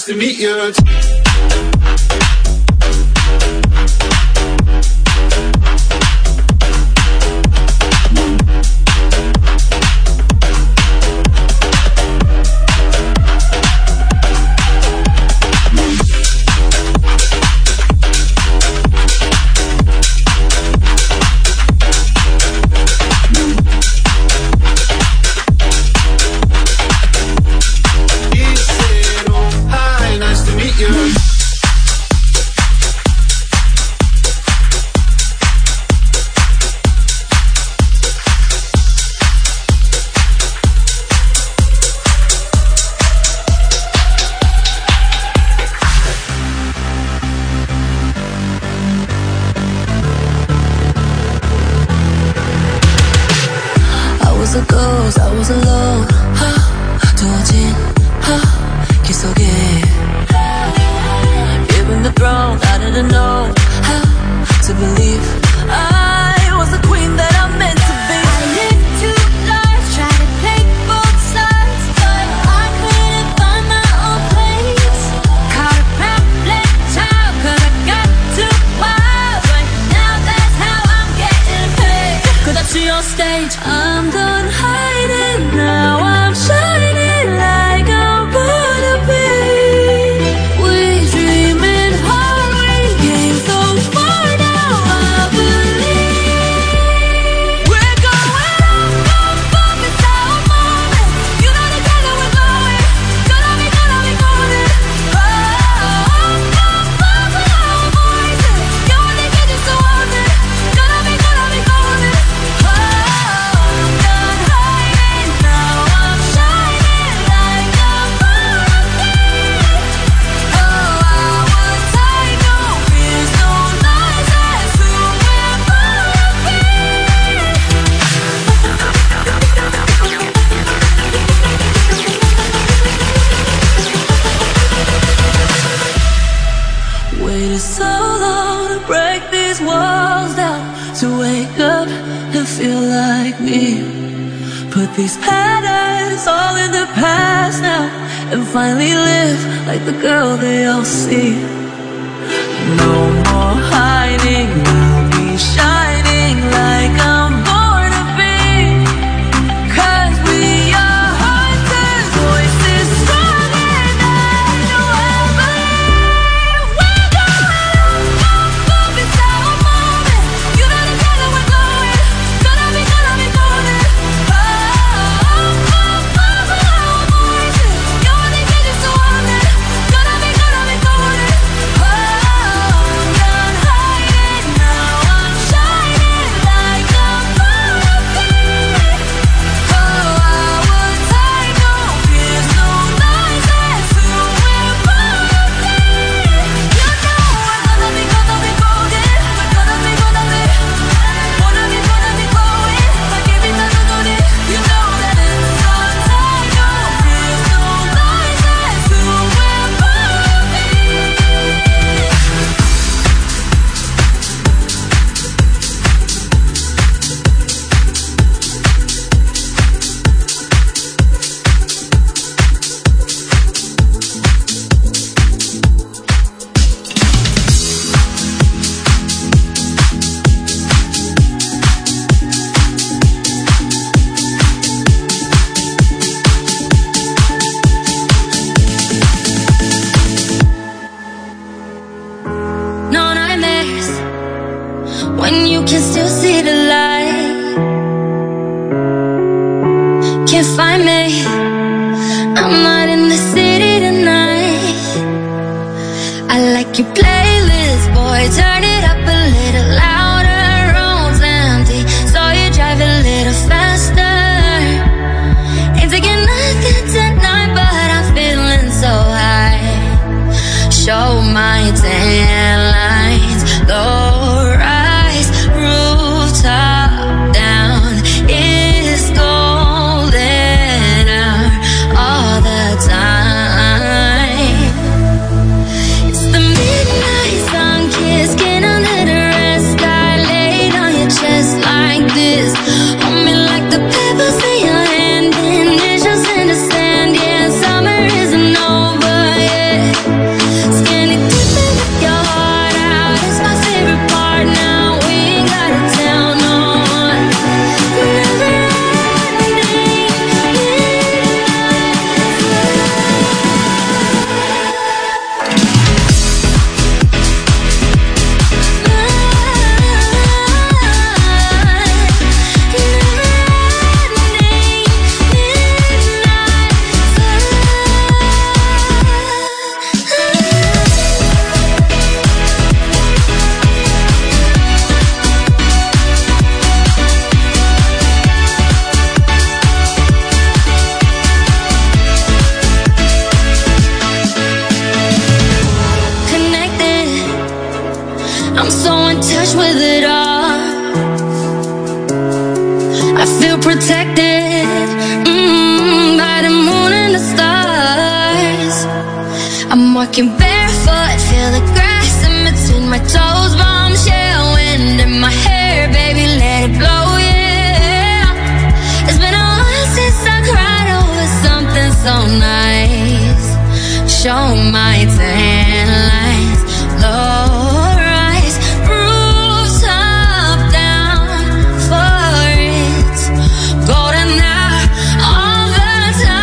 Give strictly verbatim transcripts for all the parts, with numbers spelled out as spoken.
nice to meet you. Hold me like the pebbles in your hand, and it's just understand, yeah, summer isn't over yet. rush with it all. I feel protected mm, by the moon and the stars. I'm walking barefoot, feel the grass in between my toes. Bombshell wind in my hair, baby, let it blow, yeah. It's been a while since I cried over something so nice. Show my tan lines, low rise, rooftop down for it. Golden hour all the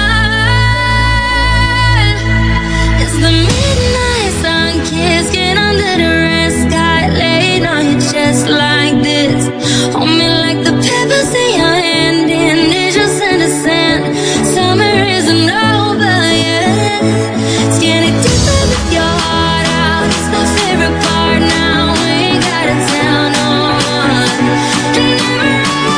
time. It's the midnight sun kiss, get under the red sky, laying on your chest like this. Hold me like the peppers in your hand, and it's just in the sand. Summer isn't over yet. It's getting deeper with your heart out. It's my favorite part now. We ain't gotta tell no one. And never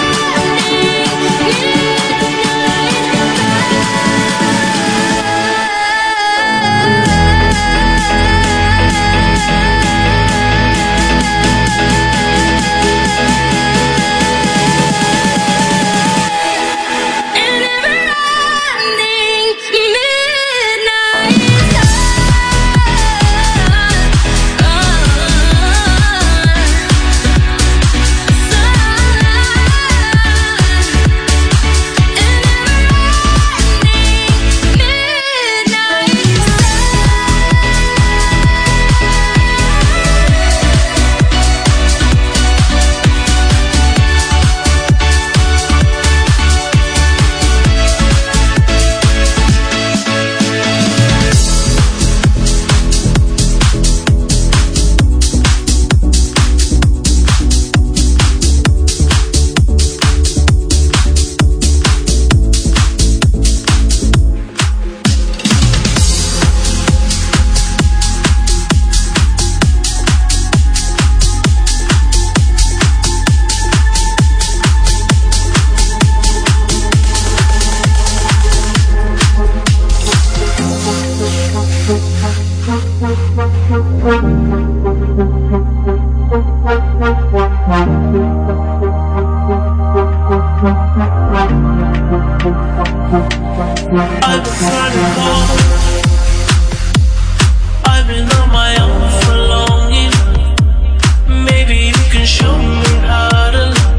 I've been on my own for longing. Maybe you can show me how to love.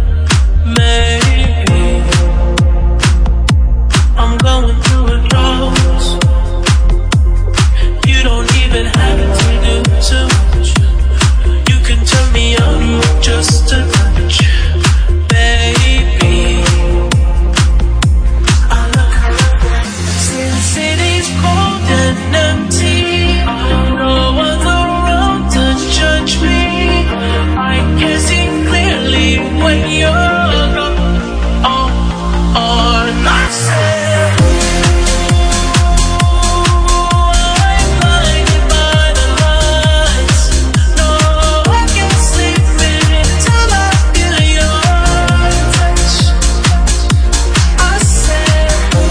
Maybe I'm going through a drought. You don't even have to do too much. You can turn me on with just a touch, baby. I look around, since city's cold and empty. No one's around to judge me. I can see clearly when you're gone. Oh, oh, and I said, I'm blinded by the lights. No, I can't sleep until I feel your touch. I said,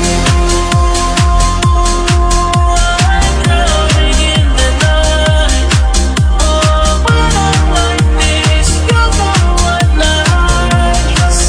I'm drowning in the night. Oh, when I'm like this, you're the one I trust.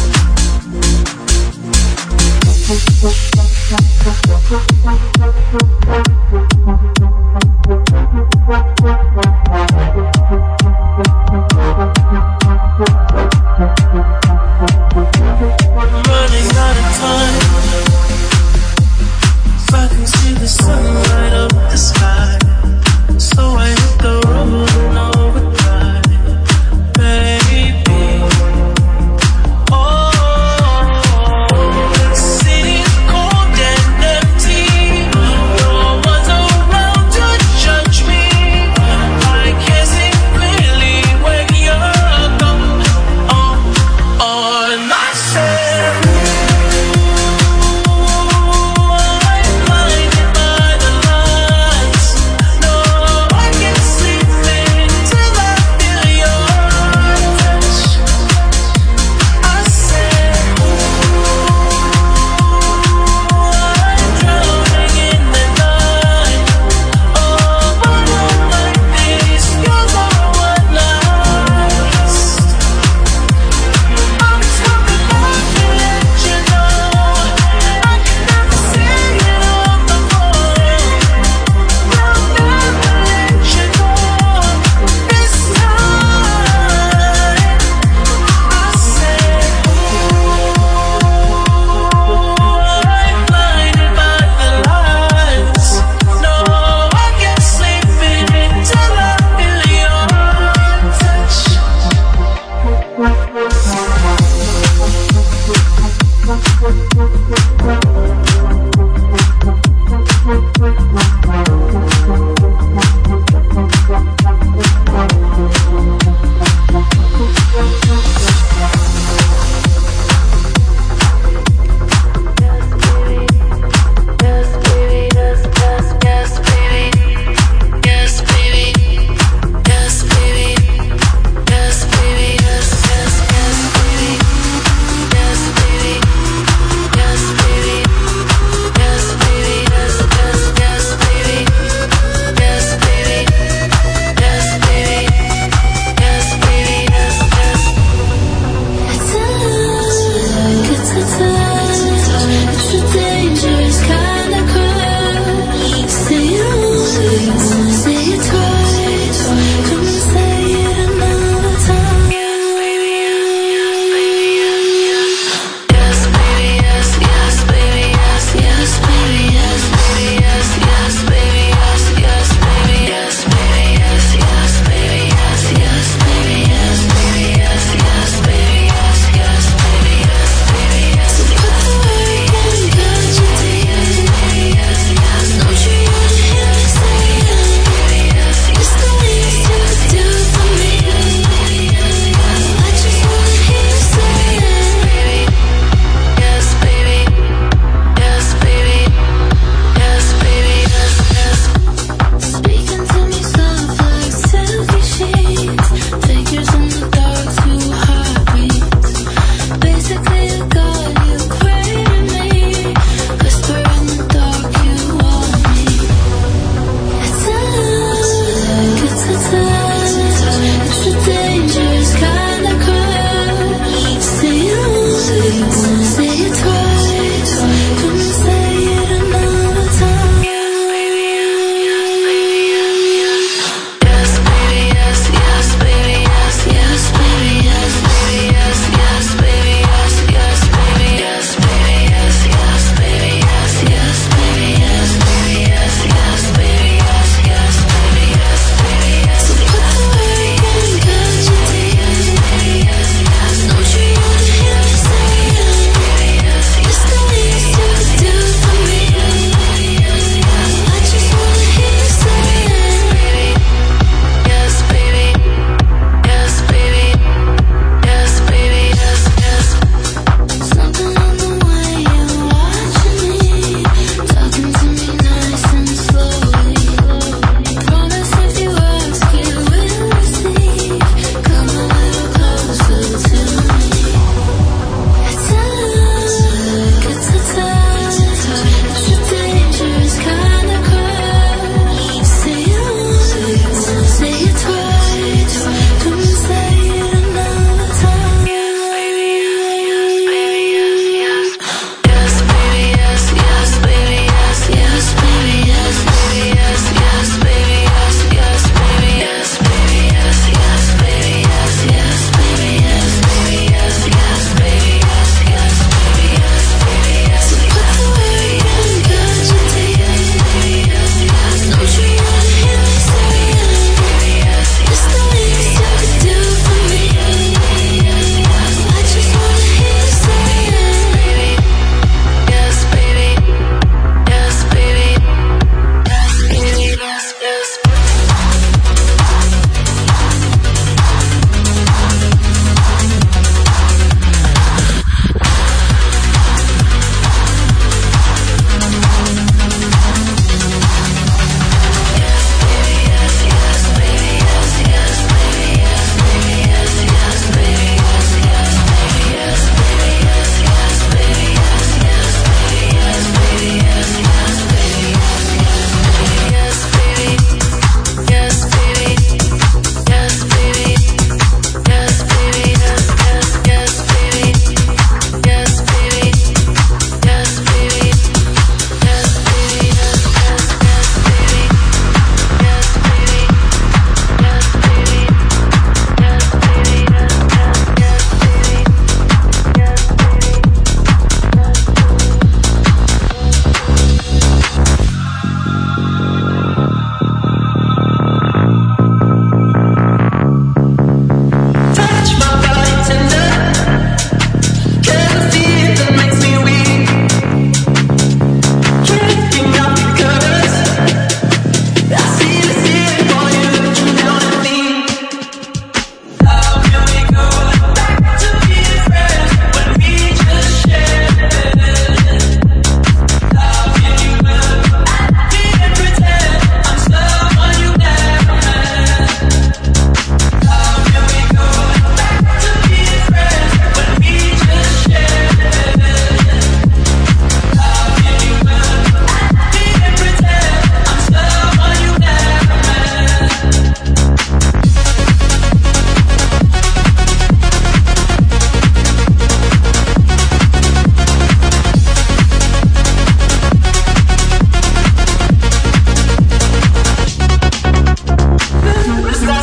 I'm running out of time. If I can see the sun light up the sky, so I hit the road and overdrive, baby. Oh, the city's cold and empty. No one's around to judge me. I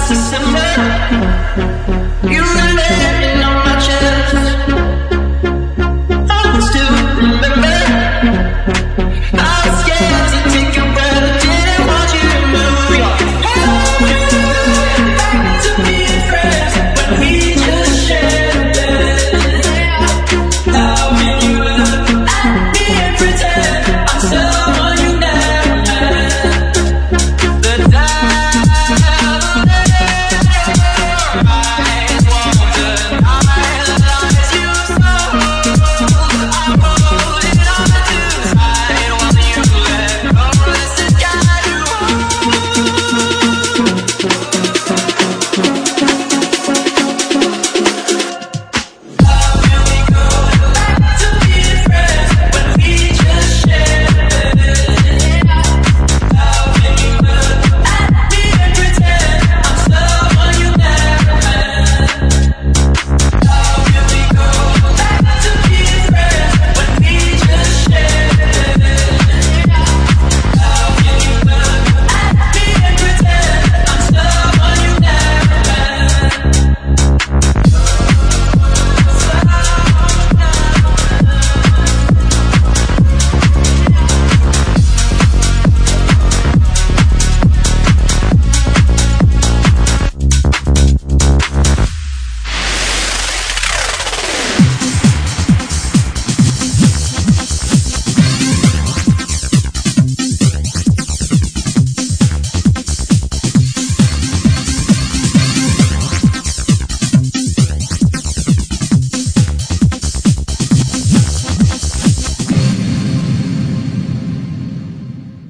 se